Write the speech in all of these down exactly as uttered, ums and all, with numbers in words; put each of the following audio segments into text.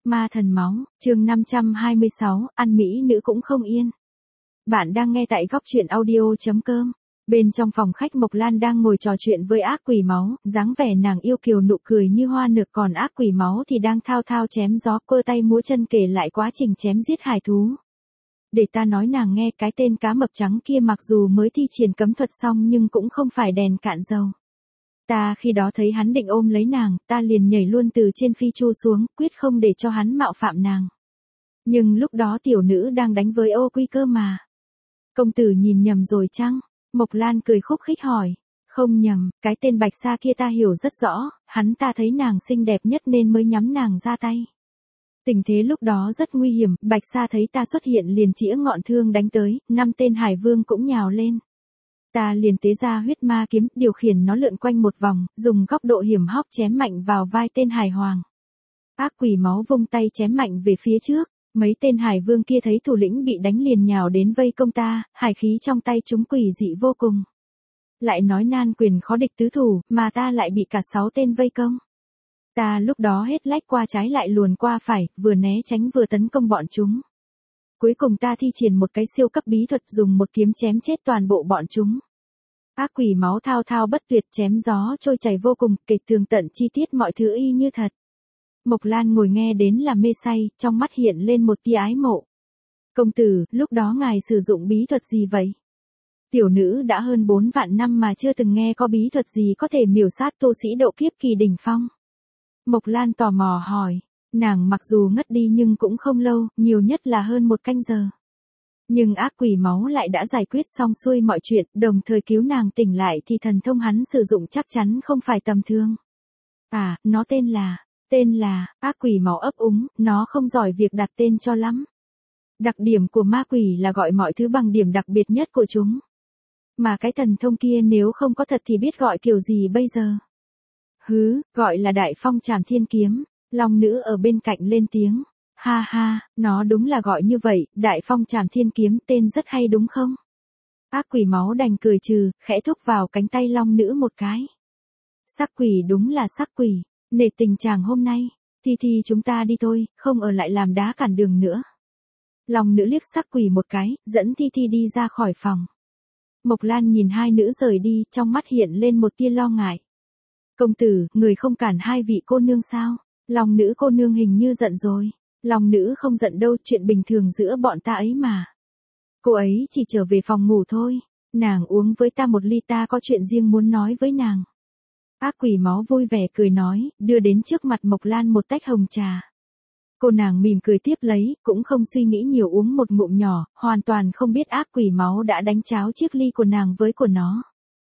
Ma thần máu, chương năm trăm hai mươi sáu, ăn mỹ nữ cũng không yên. Bạn đang nghe tại góc truyện audio chấm com. Bên trong phòng khách Mộc Lan đang ngồi trò chuyện với ác quỷ máu, dáng vẻ nàng yêu kiều nụ cười như hoa nở, còn ác quỷ máu thì đang thao thao chém gió, cơ tay múa chân kể lại quá trình chém giết hải thú. Để ta nói nàng nghe, cái tên cá mập trắng kia mặc dù mới thi triển cấm thuật xong nhưng cũng không phải đèn cạn dầu. Ta khi đó thấy hắn định ôm lấy nàng, ta liền nhảy luôn từ trên phi chu xuống, quyết không để cho hắn mạo phạm nàng. Nhưng lúc đó tiểu nữ đang đánh với ô quy cơ mà. Công tử nhìn nhầm rồi chăng? Mộc Lan cười khúc khích hỏi. Không nhầm, cái tên Bạch Sa kia ta hiểu rất rõ, hắn ta thấy nàng xinh đẹp nhất nên mới nhắm nàng ra tay. Tình thế lúc đó rất nguy hiểm, Bạch Sa thấy ta xuất hiện liền chĩa ngọn thương đánh tới, năm tên hải vương cũng nhào lên. Ta liền tế ra huyết ma kiếm, điều khiển nó lượn quanh một vòng, dùng góc độ hiểm hóc chém mạnh vào vai tên hải hoàng. Ác quỷ máu vung tay chém mạnh về phía trước, mấy tên hải vương kia thấy thủ lĩnh bị đánh liền nhào đến vây công ta, hải khí trong tay chúng quỷ dị vô cùng. Lại nói nan quyền khó địch tứ thủ, mà ta lại bị cả sáu tên vây công. Ta lúc đó hết lách qua trái lại luồn qua phải, vừa né tránh vừa tấn công bọn chúng. Cuối cùng ta thi triển một cái siêu cấp bí thuật, dùng một kiếm chém chết toàn bộ bọn chúng. Ác quỷ máu thao thao bất tuyệt, chém gió trôi chảy vô cùng, kể tường tận chi tiết mọi thứ y như thật. Mộc Lan ngồi nghe đến là mê say, trong mắt hiện lên một tia ái mộ. Công tử, lúc đó ngài sử dụng bí thuật gì vậy? Tiểu nữ đã hơn bốn vạn năm mà chưa từng nghe có bí thuật gì có thể miểu sát tu sĩ độ kiếp kỳ đỉnh phong. Mộc Lan tò mò hỏi, nàng mặc dù ngất đi nhưng cũng không lâu, nhiều nhất là hơn một canh giờ. Nhưng ác quỷ máu lại đã giải quyết xong xuôi mọi chuyện, đồng thời cứu nàng tỉnh lại thì thần thông hắn sử dụng chắc chắn không phải tầm thường. À, nó tên là, tên là, ác quỷ máu ấp úng, nó không giỏi việc đặt tên cho lắm. Đặc điểm của ma quỷ là gọi mọi thứ bằng điểm đặc biệt nhất của chúng. Mà cái thần thông kia nếu không có thật thì biết gọi kiểu gì bây giờ? Hứ, gọi là Đại Phong Trảm Thiên Kiếm. Long nữ ở bên cạnh lên tiếng. Ha ha, nó đúng là gọi như vậy, Đại Phong Trảm Thiên Kiếm, tên rất hay đúng không? Ác quỷ máu đành cười trừ, khẽ thúc vào cánh tay long nữ một cái. Sắc quỷ đúng là sắc quỷ, nể tình chàng hôm nay, Thi Thi chúng ta đi thôi, không ở lại làm đá cản đường nữa. Long nữ liếc sắc quỷ một cái, dẫn Thi Thi đi ra khỏi phòng. Mộc Lan nhìn hai nữ rời đi, trong mắt hiện lên một tia lo ngại. Công tử, người không cản hai vị cô nương sao? Long nữ cô nương hình như giận rồi. Long nữ không giận đâu, chuyện bình thường giữa bọn ta ấy mà. Cô ấy chỉ trở về phòng ngủ thôi. Nàng uống với ta một ly, ta có chuyện riêng muốn nói với nàng. Ác quỷ máu vui vẻ cười nói, đưa đến trước mặt Mộc Lan một tách hồng trà. Cô nàng mỉm cười tiếp lấy, cũng không suy nghĩ nhiều uống một ngụm nhỏ, hoàn toàn không biết ác quỷ máu đã đánh cháo chiếc ly của nàng với của nó.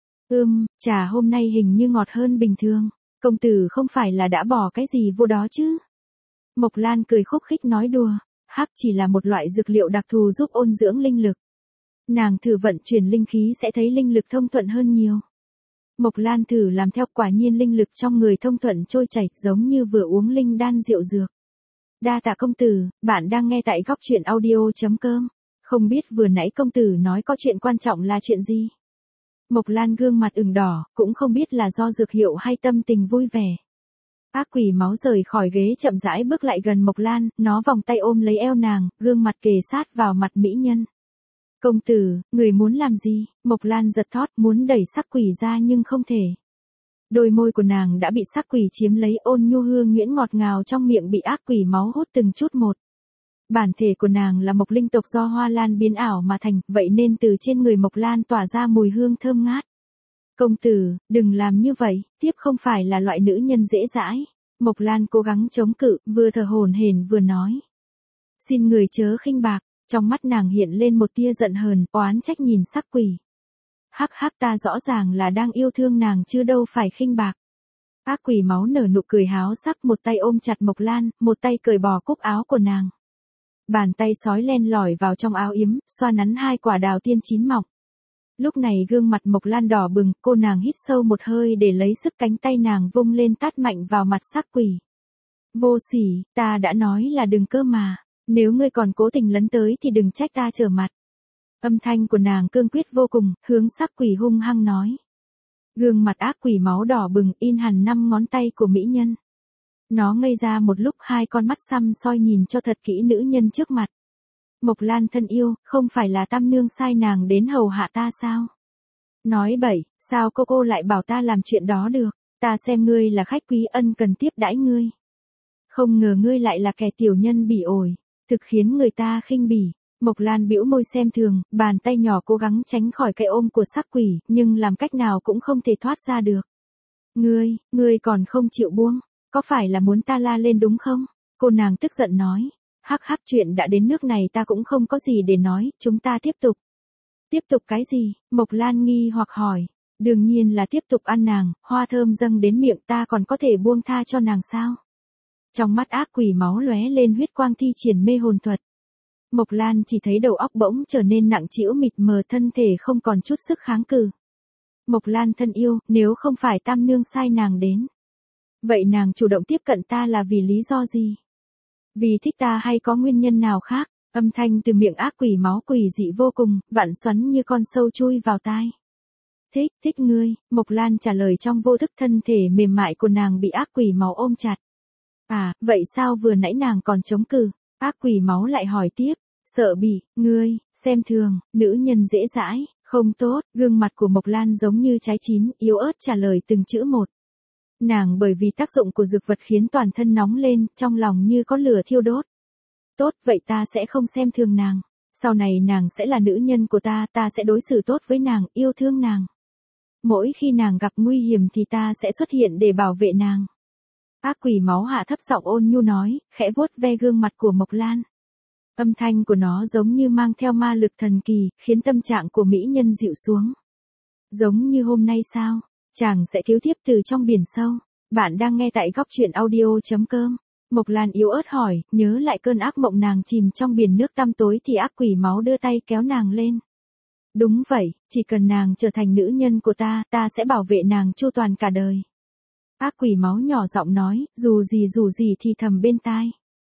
Ưm, trà hôm nay hình như ngọt hơn bình thường. Công tử không phải là đã bỏ cái gì vô đó chứ? Mộc Lan cười khúc khích nói đùa, hắc chỉ là một loại dược liệu đặc thù giúp ôn dưỡng linh lực. Nàng thử vận chuyển linh khí sẽ thấy linh lực thông thuận hơn nhiều. Mộc Lan thử làm theo, quả nhiên linh lực trong người thông thuận trôi chảy, giống như vừa uống linh đan rượu dược. Đa tạ công tử, bạn đang nghe tại góc truyện audio chấm com. Không biết vừa nãy công tử nói có chuyện quan trọng là chuyện gì? Mộc Lan gương mặt ửng đỏ, cũng không biết là do dược hiệu hay tâm tình vui vẻ. Ác quỷ máu rời khỏi ghế chậm rãi bước lại gần Mộc Lan, nó vòng tay ôm lấy eo nàng, gương mặt kề sát vào mặt mỹ nhân. Công tử, người muốn làm gì? Mộc Lan giật thót, muốn đẩy sắc quỷ ra nhưng không thể. Đôi môi của nàng đã bị sắc quỷ chiếm lấy, ôn nhu hương nhuyễn ngọt ngào trong miệng bị ác quỷ máu hút từng chút một. Bản thể của nàng là mộc linh tộc do hoa lan biến ảo mà thành, vậy nên từ trên người Mộc Lan tỏa ra mùi hương thơm ngát. Công tử, đừng làm như vậy, tiếp không phải là loại nữ nhân dễ dãi. Mộc Lan cố gắng chống cự, vừa thở hổn hển vừa nói. Xin người chớ khinh bạc, trong mắt nàng hiện lên một tia giận hờn, oán trách nhìn sắc quỷ. Hắc hắc, ta rõ ràng là đang yêu thương nàng chứ đâu phải khinh bạc. Ác quỷ máu nở nụ cười háo sắc, một tay ôm chặt Mộc Lan, một tay cởi bỏ cúc áo của nàng. Bàn tay sói len lỏi vào trong áo yếm, xoa nắn hai quả đào tiên chín mọng. Lúc này gương mặt Mộc Lan đỏ bừng, cô nàng hít sâu một hơi để lấy sức, cánh tay nàng vung lên tát mạnh vào mặt sắc quỷ. Vô sỉ, ta đã nói là đừng cơ mà, nếu ngươi còn cố tình lấn tới thì đừng trách ta trở mặt. Âm thanh của nàng cương quyết vô cùng, hướng sắc quỷ hung hăng nói. Gương mặt ác quỷ máu đỏ bừng, in hẳn năm ngón tay của mỹ nhân. Nó ngây ra một lúc, hai con mắt săm soi nhìn cho thật kỹ nữ nhân trước mặt. Mộc Lan thân yêu, không phải là Tam nương sai nàng đến hầu hạ ta sao? Nói bậy, sao cô cô lại bảo ta làm chuyện đó được? Ta xem ngươi là khách quý ân cần tiếp đãi ngươi. Không ngờ ngươi lại là kẻ tiểu nhân bỉ ổi, thực khiến người ta khinh bỉ. Mộc Lan bĩu môi xem thường, bàn tay nhỏ cố gắng tránh khỏi cái ôm của sắc quỷ, nhưng làm cách nào cũng không thể thoát ra được. Ngươi, ngươi còn không chịu buông, có phải là muốn ta la lên đúng không? Cô nàng tức giận nói. Hắc hắc, chuyện đã đến nước này ta cũng không có gì để nói, chúng ta tiếp tục. Tiếp tục cái gì? Mộc Lan nghi hoặc hỏi. Đương nhiên là tiếp tục ăn nàng, hoa thơm dâng đến miệng, ta còn có thể buông tha cho nàng sao? Trong mắt ác quỷ máu lóe lên huyết quang thi triển mê hồn thuật. Mộc Lan chỉ thấy đầu óc bỗng trở nên nặng trĩu mịt mờ, thân thể không còn chút sức kháng cự. Mộc Lan thân yêu, nếu không phải Tam nương sai nàng đến, vậy nàng chủ động tiếp cận ta là vì lý do gì? Vì thích ta hay có nguyên nhân nào khác? Âm thanh từ miệng ác quỷ máu quỷ dị vô cùng, vặn xoắn như con sâu chui vào tai. Thích, thích ngươi, Mộc Lan trả lời trong vô thức, thân thể mềm mại của nàng bị ác quỷ máu ôm chặt. À, vậy sao vừa nãy nàng còn chống cự? Ác quỷ máu lại hỏi tiếp, sợ bị, ngươi, xem thường, nữ nhân dễ dãi, không tốt, gương mặt của Mộc Lan giống như trái chín, yếu ớt trả lời từng chữ một. Nàng bởi vì tác dụng của dược vật khiến toàn thân nóng lên, trong lòng như có lửa thiêu đốt. Tốt, vậy ta sẽ không xem thường nàng. Sau này nàng sẽ là nữ nhân của ta, ta sẽ đối xử tốt với nàng, yêu thương nàng. Mỗi khi nàng gặp nguy hiểm thì ta sẽ xuất hiện để bảo vệ nàng. Ác quỷ máu hạ thấp giọng ôn nhu nói, khẽ vuốt ve gương mặt của Mộc Lan. Âm thanh của nó giống như mang theo ma lực thần kỳ, khiến tâm trạng của mỹ nhân dịu xuống. Giống như hôm nay sao? Chàng sẽ cứu tiếp từ trong biển sâu. Bạn đang nghe tại góc truyện audio chấm com. Mộc Lan yếu ớt hỏi, nhớ lại cơn ác mộng nàng chìm trong biển nước tăm tối thì ác quỷ máu đưa tay kéo nàng lên. Đúng vậy, chỉ cần nàng trở thành nữ nhân của ta, ta sẽ bảo vệ nàng chu toàn cả đời. Ác quỷ máu nhỏ giọng nói, dù gì dù gì thì thầm bên tai.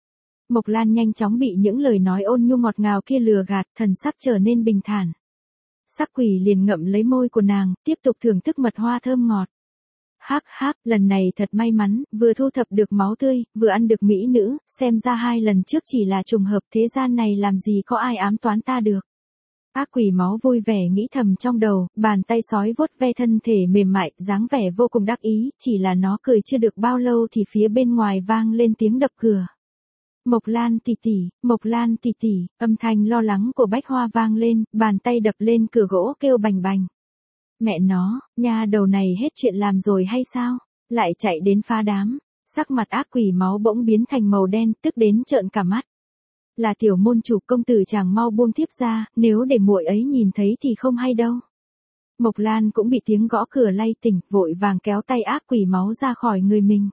Mộc Lan nhanh chóng bị những lời nói ôn nhu ngọt ngào kia lừa gạt, thần sắc trở nên bình thản. Sắc quỷ liền ngậm lấy môi của nàng, tiếp tục thưởng thức mật hoa thơm ngọt. Hắc hắc, lần này thật may mắn, vừa thu thập được máu tươi, vừa ăn được mỹ nữ, xem ra hai lần trước chỉ là trùng hợp, thế gian này làm gì có ai ám toán ta được. Ác quỷ máu vui vẻ nghĩ thầm trong đầu, bàn tay sói vuốt ve thân thể mềm mại, dáng vẻ vô cùng đắc ý, chỉ là nó cười chưa được bao lâu thì phía bên ngoài vang lên tiếng đập cửa. Mộc Lan tỷ tỷ, Mộc Lan tỷ tỷ, âm thanh lo lắng của Bách Hoa vang lên, bàn tay đập lên cửa gỗ kêu bành bành. Mẹ nó, nha đầu này hết chuyện làm rồi hay sao? Lại chạy đến phá đám. Sắc mặt ác quỷ máu bỗng biến thành màu đen, tức đến trợn cả mắt. Là tiểu môn chủ, công tử chàng mau buông thiếp ra, nếu để muội ấy nhìn thấy thì không hay đâu. Mộc Lan cũng bị tiếng gõ cửa lay tỉnh, vội vàng kéo tay ác quỷ máu ra khỏi người mình.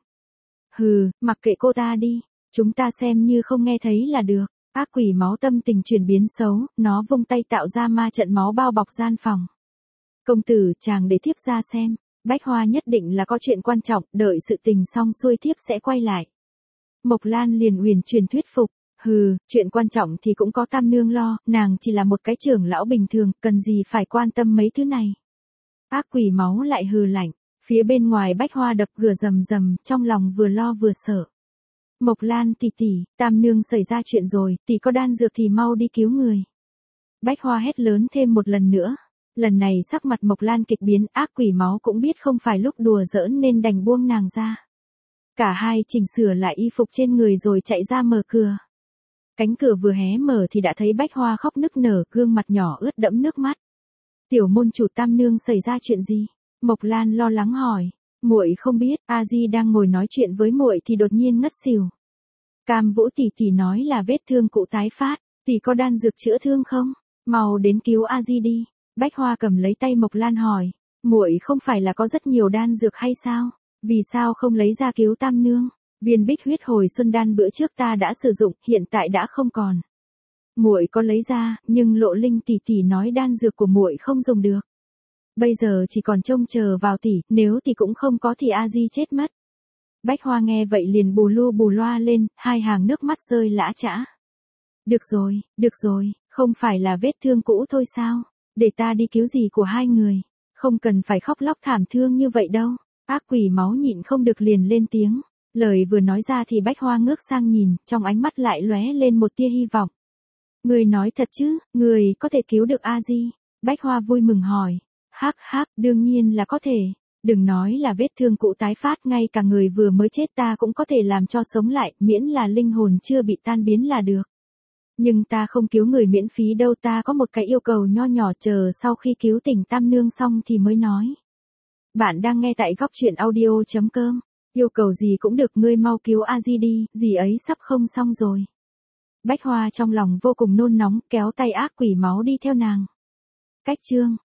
Hừ, mặc kệ cô ta đi, chúng ta xem như không nghe thấy là được. Ác quỷ máu tâm tình chuyển biến xấu, nó vung tay tạo ra ma trận máu bao bọc gian phòng. Công tử chàng để thiếp ra xem, Bách Hoa nhất định là có chuyện quan trọng, đợi sự tình xong xuôi thiếp sẽ quay lại. Mộc Lan liền uyển chuyển thuyết phục, hừ, chuyện quan trọng thì cũng có Tam nương lo, nàng chỉ là một cái trưởng lão bình thường, cần gì phải quan tâm mấy thứ này. Ác quỷ máu lại hừ lạnh, phía bên ngoài Bách Hoa đập cửa rầm rầm, trong lòng vừa lo vừa sợ. Mộc Lan tỷ tỷ, Tam nương xảy ra chuyện rồi, tỷ có đan dược thì mau đi cứu người. Bách Hoa hét lớn thêm một lần nữa. Lần này sắc mặt Mộc Lan kịch biến, ác quỷ máu cũng biết không phải lúc đùa giỡn nên đành buông nàng ra. Cả hai chỉnh sửa lại y phục trên người rồi chạy ra mở cửa. Cánh cửa vừa hé mở thì đã thấy Bách Hoa khóc nức nở, gương mặt nhỏ ướt đẫm nước mắt. Tiểu môn chủ Tam nương xảy ra chuyện gì? Mộc Lan lo lắng hỏi. Muội không biết, A Di đang ngồi nói chuyện với muội thì đột nhiên ngất xỉu. Cam Vũ tỷ tỷ nói là vết thương cũ tái phát, tỷ có đan dược chữa thương không? Mau đến cứu A Di đi. Bách Hoa cầm lấy tay Mộc Lan hỏi, muội không phải là có rất nhiều đan dược hay sao? Vì sao không lấy ra cứu Tam nương? Viên Bích huyết hồi xuân đan bữa trước ta đã sử dụng, hiện tại đã không còn. Muội có lấy ra, nhưng Lộ Linh tỷ tỷ nói đan dược của muội không dùng được. Bây giờ chỉ còn trông chờ vào tỷ, nếu tỷ cũng không có thì A Di chết mất. Bách Hoa nghe vậy liền bù lu bù loa lên, hai hàng nước mắt rơi lã chã. Được rồi, được rồi, không phải là vết thương cũ thôi sao? Để ta đi cứu gì của hai người, không cần phải khóc lóc thảm thương như vậy đâu. Ác quỷ máu nhịn không được liền lên tiếng. Lời vừa nói ra thì Bách Hoa ngước sang nhìn, trong ánh mắt lại lóe lên một tia hy vọng. Người nói thật chứ, người có thể cứu được A Di? Bách Hoa vui mừng hỏi. Hắc hắc, đương nhiên là có thể. Đừng nói là vết thương cũ tái phát, ngay cả người vừa mới chết ta cũng có thể làm cho sống lại, miễn là linh hồn chưa bị tan biến là được. Nhưng ta không cứu người miễn phí đâu, ta có một cái yêu cầu nho nhỏ, chờ sau khi cứu tỉnh Tam Nương xong thì mới nói. Bạn đang nghe tại góc truyện audio chấm com. Yêu cầu gì cũng được, ngươi mau cứu A Di đi, dì ấy sắp không xong rồi. Bách Hoa trong lòng vô cùng nôn nóng, kéo tay ác quỷ máu đi theo nàng. Cách chương